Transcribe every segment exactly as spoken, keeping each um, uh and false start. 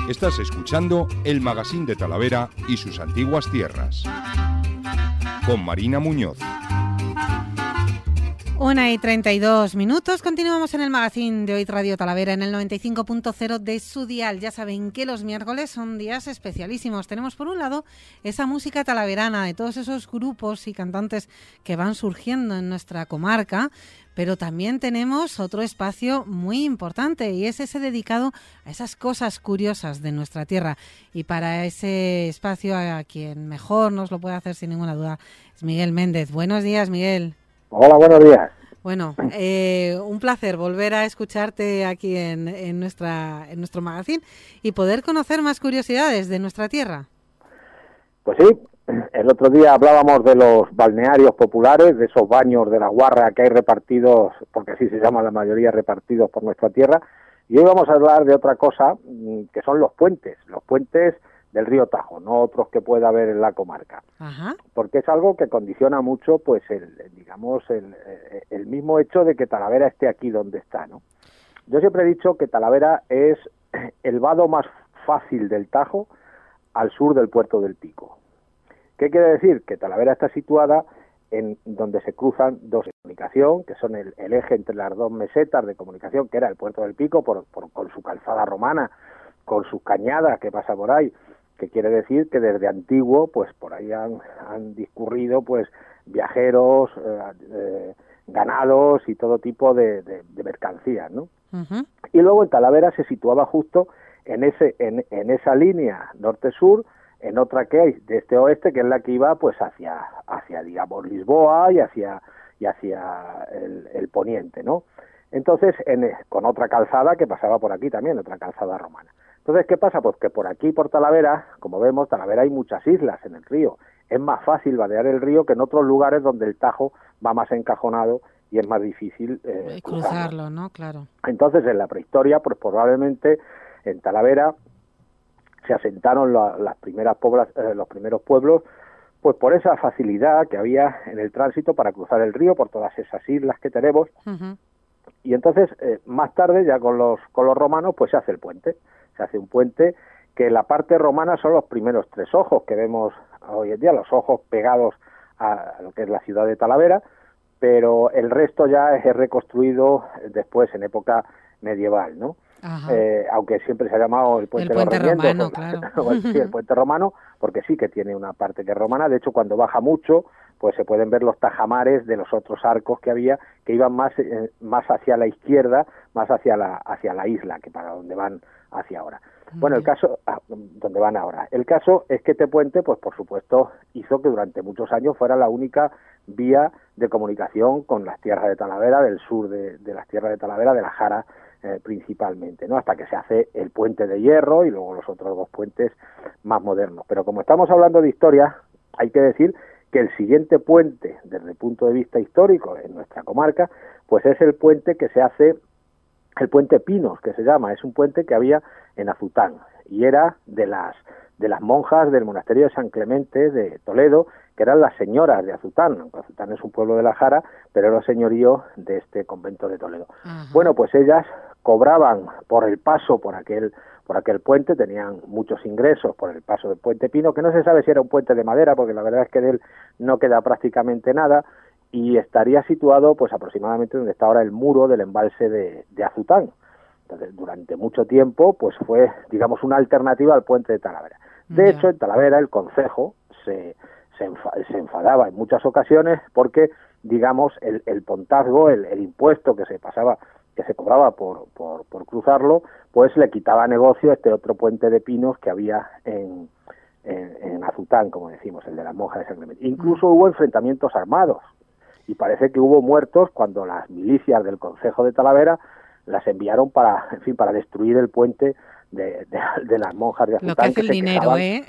Estás escuchando el Magazín de Talavera y sus antiguas tierras, con Marina Muñoz. Una y treinta y dos minutos. Continuamos en el Magazín de hoy Radio Talavera en el noventa y cinco punto cero de su dial. Ya saben que los miércoles son días especialísimos. Tenemos por un lado esa música talaverana de todos esos grupos y cantantes que van surgiendo en nuestra comarca, pero también tenemos otro espacio muy importante y es ese dedicado a esas cosas curiosas de nuestra tierra. Y para ese espacio a quien mejor nos lo puede hacer sin ninguna duda es Miguel Méndez. Buenos días, Miguel. Hola, buenos días. Bueno, eh, un placer volver a escucharte aquí en, en, nuestra, en nuestro magazín y poder conocer más curiosidades de nuestra tierra. Pues sí, el otro día hablábamos de los balnearios populares, de esos baños de la Guarra que hay repartidos, porque así se llaman la mayoría, repartidos por nuestra tierra, y hoy vamos a hablar de otra cosa, que son los puentes, los puentes del río Tajo, no otros que pueda haber en la comarca. Ajá. Porque es algo que condiciona mucho, pues, el, digamos, el, el mismo hecho de que Talavera esté aquí donde está, ¿no? Yo siempre he dicho que Talavera es el vado más fácil del Tajo al sur del puerto del Pico. ¿Qué quiere decir? Que Talavera está situada en donde se cruzan dos de comunicación, que son el, el eje entre las dos mesetas de comunicación, que era el puerto del Pico, por, por, con su calzada romana, con sus cañadas que pasa por ahí, que quiere decir que desde antiguo, pues por ahí han, han discurrido pues viajeros, eh, eh, ganados y todo tipo de, de, de mercancías, ¿no? Uh-huh. Y luego en Talavera se situaba justo en ese en, en esa línea norte-sur, en otra que hay de este-oeste, que es la que iba pues hacia hacia digamos Lisboa y hacia y hacia el, el poniente, ¿no? Entonces en, con otra calzada que pasaba por aquí también, otra calzada romana. Entonces, ¿qué pasa? Pues que por aquí, por Talavera, como vemos, Talavera hay muchas islas en el río. Es más fácil vadear el río que en otros lugares donde el Tajo va más encajonado y es más difícil eh, cruzarlo, cruzarlo, ¿no? Claro. Entonces, en la prehistoria, pues probablemente en Talavera se asentaron la, las primeras poblas, eh, los primeros pueblos, pues por esa facilidad que había en el tránsito para cruzar el río, por todas esas islas que tenemos. Uh-huh. Y entonces, eh, más tarde, ya con los, con los romanos, pues se hace el puente. Se hace un puente que en la parte romana son los primeros tres ojos que vemos hoy en día, los ojos pegados a lo que es la ciudad de Talavera, pero el resto ya es reconstruido después en época medieval, ¿no? Eh, aunque siempre se ha llamado el puente, el puente de los romano, Remiendos, claro. Pues, sí, el puente romano, porque sí que tiene una parte que es romana. De hecho, cuando baja mucho, pues se pueden ver los tajamares de los otros arcos que había, que iban más eh, más hacia la izquierda, más hacia la hacia la isla, que para donde van hacia ahora. Bueno, el caso, ah, donde van ahora. El caso es que este puente, pues por supuesto, hizo que durante muchos años fuera la única vía de comunicación con las tierras de Talavera, del sur de, de las tierras de Talavera, de la Jara eh, principalmente, ¿no? Hasta que se hace el puente de hierro y luego los otros dos puentes más modernos. Pero como estamos hablando de historia, hay que decir que el siguiente puente, desde el punto de vista histórico en nuestra comarca, pues es el puente que se hace, el puente Pinos, que se llama, es un puente que había en Azután, y era de las de las monjas del monasterio de San Clemente de Toledo, que eran las señoras de Azután. Azután es un pueblo de la Jara, pero era señorío de este convento de Toledo. Uh-huh. Bueno, pues ellas cobraban por el paso por aquel por aquel puente, tenían muchos ingresos por el paso del puente Pino, que no se sabe si era un puente de madera, porque la verdad es que de él no queda prácticamente nada, y estaría situado pues aproximadamente donde está ahora el muro del embalse de, de Azután. Entonces, durante mucho tiempo pues fue, digamos, una alternativa al puente de Talavera. De yeah. hecho, en Talavera el concejo se, se, enfa, se enfadaba en muchas ocasiones porque, digamos, el, el pontazgo, el, el impuesto que se pasaba, que se cobraba por, por, por cruzarlo, pues le quitaba negocio a este otro puente de pinos que había en, en, en Azután, como decimos, el de las monjas de San Clemente. Incluso mm. hubo enfrentamientos armados, y parece que hubo muertos cuando las milicias del concejo de Talavera las enviaron para, en fin, para destruir el puente de, de, de las monjas de Azután. Lo que hace que el dinero, quejaban. ¿eh?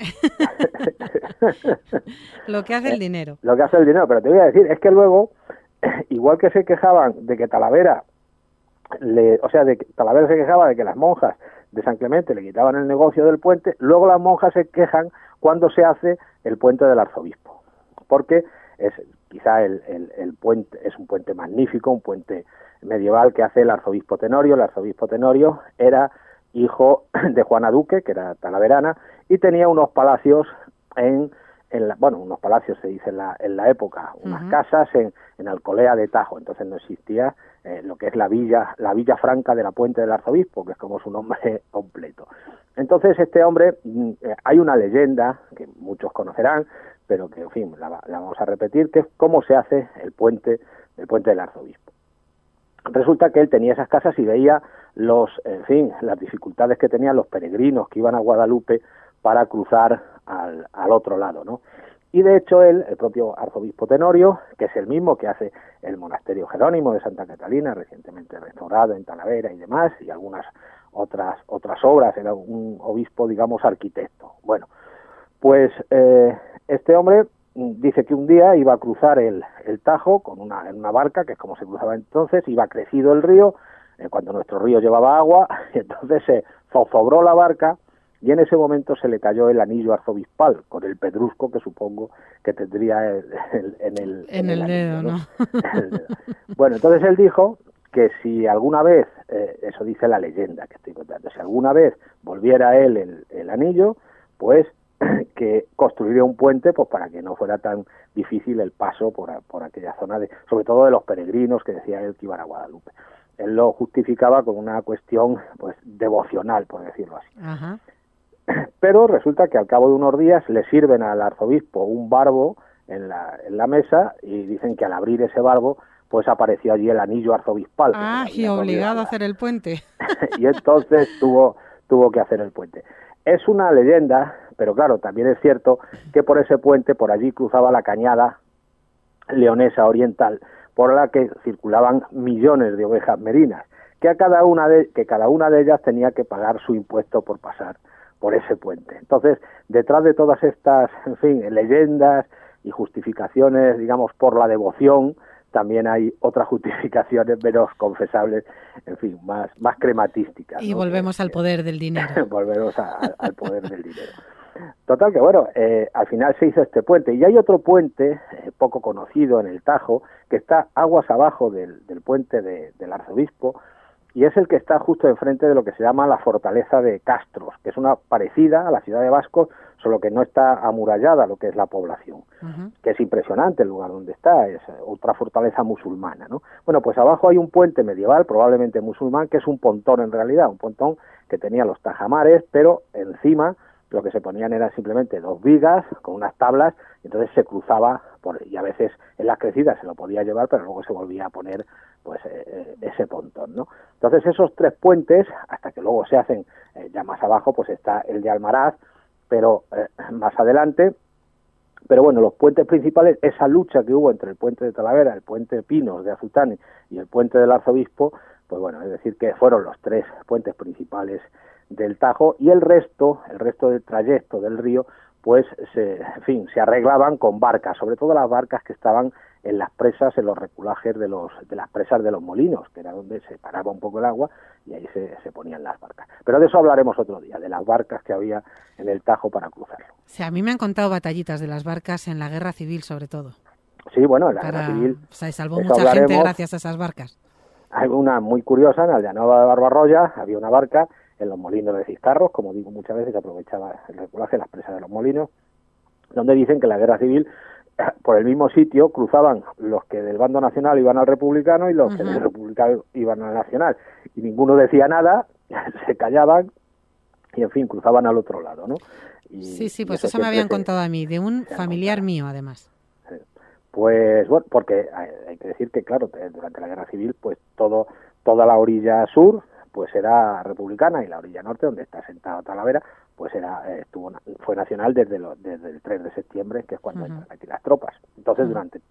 Lo que hace el dinero. Lo que hace el dinero, pero te voy a decir, es que luego, igual que se quejaban de que Talavera, le, o sea, de que Talavera se quejaba de que las monjas de San Clemente le quitaban el negocio del puente, luego las monjas se quejan cuando se hace el puente del arzobispo, porque es quizá el, el, el puente es un puente magnífico, un puente medieval que hace el arzobispo Tenorio. El arzobispo Tenorio era hijo de Juana Duque, que era talaverana, y tenía unos palacios en, en la, bueno, unos palacios se dice en la, en la época, unas uh-huh. casas en, en Alcolea de Tajo. Entonces no existía eh, lo que es la villa, la Villa Franca de la Puente del Arzobispo, que es como su nombre completo. Entonces este hombre, eh, hay una leyenda que muchos conocerán, pero que en fin la, la vamos a repetir, que es cómo se hace el puente, el puente del Arzobispo. Resulta que él tenía esas casas y veía los, en fin, las dificultades que tenían los peregrinos que iban a Guadalupe para cruzar al, al otro lado, ¿no? Y de hecho él, el propio arzobispo Tenorio, que es el mismo que hace el monasterio Jerónimo de Santa Catalina, recientemente restaurado en Talavera y demás, y algunas otras otras obras, era un obispo, digamos, arquitecto. Bueno, pues eh, este hombre dice que un día iba a cruzar el, el Tajo con una, en una barca, que es como se cruzaba entonces, iba crecido el río, eh, cuando nuestro río llevaba agua, y entonces se zozobró la barca, y en ese momento se le cayó el anillo arzobispal, con el pedrusco que supongo que tendría el, el, en el, en en el, el dedo, anillo, ¿no? ¿no? El dedo. Bueno, entonces él dijo que si alguna vez, eh, eso dice la leyenda que estoy contando, si alguna vez volviera él el, el anillo, pues que construiría un puente pues para que no fuera tan difícil el paso por, por aquella zona, de, sobre todo de los peregrinos que decía él que iban a Guadalupe. Él lo justificaba con una cuestión pues devocional, por decirlo así. Ajá. Pero resulta que al cabo de unos días le sirven al arzobispo un barbo en la, en la mesa y dicen que al abrir ese barbo pues apareció allí el anillo arzobispal. Ah, y obligado a hacer el puente. Y entonces tuvo, tuvo que hacer el puente. Es una leyenda, pero claro, también es cierto que por ese puente, por allí cruzaba la cañada leonesa oriental, por la que circulaban millones de ovejas merinas, que a cada una de, que cada una de ellas tenía que pagar su impuesto por pasar por ese puente. Entonces, detrás de todas estas, en fin, leyendas y justificaciones, digamos, por la devoción, también hay otras justificaciones menos confesables, en fin, más, más crematísticas. Y ¿no? volvemos que, al poder del dinero. volvemos a, a, al poder del dinero. Total que, bueno, eh, al final se hizo este puente. Y hay otro puente, eh, poco conocido en el Tajo, que está aguas abajo del, del puente de, del Arzobispo, y es el que está justo enfrente de lo que se llama la fortaleza de Castros, que es una parecida a la ciudad de Vascos, solo que no está amurallada lo que es la población, uh-huh. que es impresionante el lugar donde está, es otra fortaleza musulmana, ¿no? Bueno, pues abajo hay un puente medieval, probablemente musulmán, que es un pontón en realidad, un pontón que tenía los tajamares, pero encima lo que se ponían eran simplemente dos vigas con unas tablas, y entonces se cruzaba, por, y a veces en las crecidas se lo podía llevar, pero luego se volvía a poner pues eh, ese pontón, ¿no? Entonces esos tres puentes, hasta que luego se hacen eh, ya más abajo, pues está el de Almaraz, pero eh, más adelante, pero bueno, los puentes principales, esa lucha que hubo entre el puente de Talavera, el puente de Pinos de Azután y el puente del Arzobispo, pues bueno, es decir que fueron los tres puentes principales del Tajo, y el resto, el resto del trayecto del río, pues se, en fin, se arreglaban con barcas, sobre todo las barcas que estaban en las presas, en los reculajes de los de las presas de los molinos, que era donde se paraba un poco el agua y ahí se, se ponían las barcas. Pero de eso hablaremos otro día, de las barcas que había en el Tajo para cruzarlo. Sí, a mí me han contado batallitas de las barcas en la Guerra Civil, sobre todo. Sí, bueno, en la para, Guerra Civil... O sea, salvó mucha hablaremos. gente gracias a esas barcas. Hay una muy curiosa, en Aldeanueva de Barbarroya había una barca en los molinos de Ciscarros, como digo muchas veces, aprovechaba el reculaje, las presas de los molinos, donde dicen que en la Guerra Civil, por el mismo sitio, cruzaban los que del bando nacional iban al republicano y los uh-huh. que del republicano iban al nacional. Y ninguno decía nada, se callaban y, en fin, cruzaban al otro lado, ¿no? Y, sí, sí, pues eso, eso me habían se, contado a mí, de un familiar mío, además. Sí. Pues, bueno, porque hay, hay que decir que, claro, durante la Guerra Civil, pues todo toda la orilla sur pues era republicana, y la orilla norte, donde está sentado Talavera, pues era eh, estuvo fue nacional desde, lo, desde el tres de septiembre, que es cuando uh-huh. entran aquí las tropas. Entonces, uh-huh. durante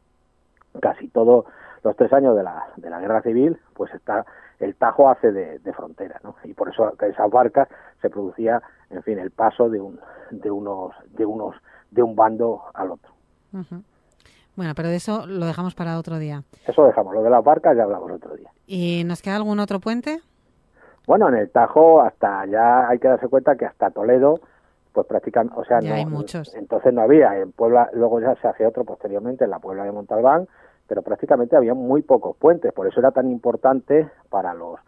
casi todos los tres años de la de la Guerra Civil, pues está el Tajo hace de, de frontera, ¿no? Y por eso que esas barcas se producía, en fin, el paso de un de unos de unos de un bando al otro. Uh-huh. Bueno, pero de eso lo dejamos para otro día. Eso dejamos, lo de las barcas ya hablamos otro día. ¿Y nos queda algún otro puente? Bueno, en el Tajo hasta ya hay que darse cuenta que hasta Toledo, pues prácticamente, o sea, ya no, hay muchos. Entonces no había, en Puebla, luego ya se hace otro posteriormente en la Puebla de Montalbán, pero prácticamente había muy pocos puentes, por eso era tan importante para los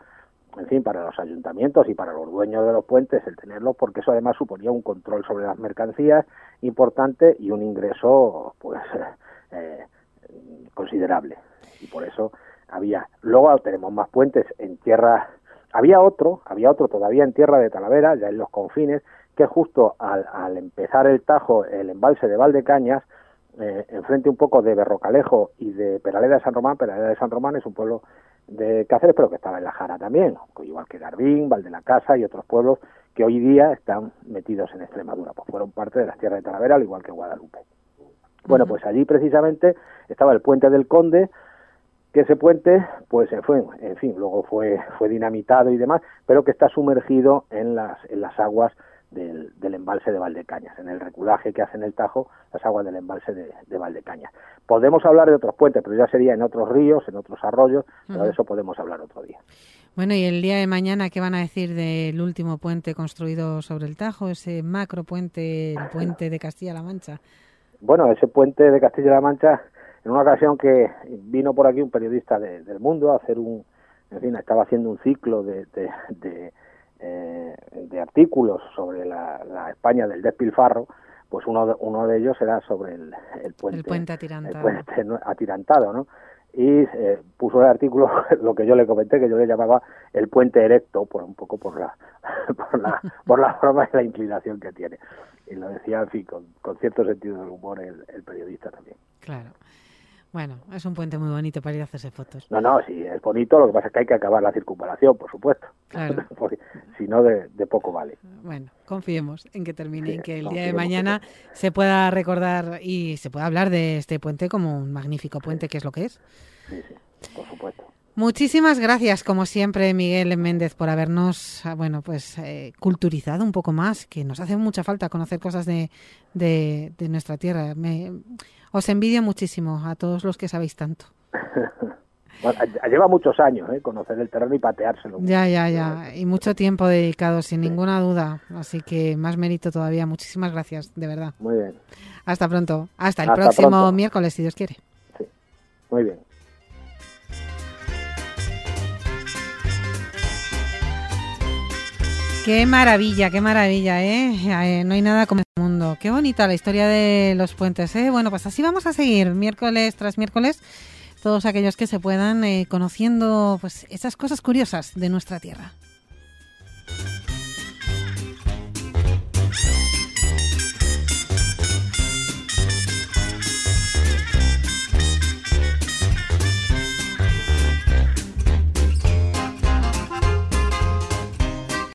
en fin, para los ayuntamientos y para los dueños de los puentes el tenerlos, porque eso además suponía un control sobre las mercancías importante y un ingreso pues eh, considerable. Y por eso había, luego tenemos más puentes en tierra, había otro, había otro todavía en tierra de Talavera, ya en los confines, que justo al, al empezar el Tajo, el embalse de Valdecañas, eh, enfrente un poco de Berrocalejo y de Peraleda de San Román. Peraleda de San Román es un pueblo de Cáceres, pero que estaba en la Jara también, igual que Garbín, Valde la Casa y otros pueblos que hoy día están metidos en Extremadura, pues fueron parte de las tierras de Talavera, al igual que Guadalupe. Bueno, pues allí precisamente estaba el puente del Conde, que ese puente, pues fue, en fin, luego fue fue dinamitado y demás, pero que está sumergido en las en las aguas del, del embalse de Valdecañas, en el reculaje que hace en el Tajo, las aguas del embalse de, de Valdecañas. Podemos hablar de otros puentes, pero ya sería en otros ríos, en otros arroyos, pero de eso podemos hablar otro día. Bueno, y el día de mañana, ¿qué van a decir del último puente construido sobre el Tajo, ese macro puente, el puente de Castilla-La Mancha? Bueno, ese puente de Castilla-La Mancha, en una ocasión que vino por aquí un periodista de, del Mundo a hacer un, en fin, estaba haciendo un ciclo de, de, de, eh, de artículos sobre la, la España del despilfarro, pues uno de, uno de ellos era sobre el, el puente, el puente atirantado, el puente atirantado, ¿no? Y eh, puso el artículo lo que yo le comenté, que yo le llamaba el puente erecto, por un poco por la por la por la forma y la inclinación que tiene. Y lo decía, en fin, con, con cierto sentido del humor el, el periodista también. Claro. Bueno, es un puente muy bonito para ir a hacerse fotos. No, no, sí, es bonito, lo que pasa es que hay que acabar la circunvalación, por supuesto. Claro. Porque si no, de, de poco vale. Bueno, confiemos en que termine, sí, en que el día de confiemos mañana se pueda recordar y se pueda hablar de este puente como un magnífico puente, sí, que es lo que es. Sí, sí, por supuesto. Muchísimas gracias, como siempre, Miguel Méndez, por habernos, bueno, pues eh, culturizado un poco más, que nos hace mucha falta conocer cosas de, de, de nuestra tierra. Me, os envidio muchísimo a todos los que sabéis tanto. Bueno, lleva muchos años, ¿eh? Conocer el terreno y pateárselo. Ya, ya, ya. Y mucho tiempo dedicado, sin sí. ninguna duda. Así que más mérito todavía. Muchísimas gracias, de verdad. Muy bien. Hasta pronto. Hasta el Hasta próximo pronto. miércoles, si Dios quiere. Sí. Muy bien. Qué maravilla, qué maravilla, ¿eh? ¿eh? No hay nada como el mundo. Qué bonita la historia de los puentes, ¿eh? Bueno, pues así vamos a seguir, miércoles tras miércoles, todos aquellos que se puedan eh, conociendo pues esas cosas curiosas de nuestra tierra.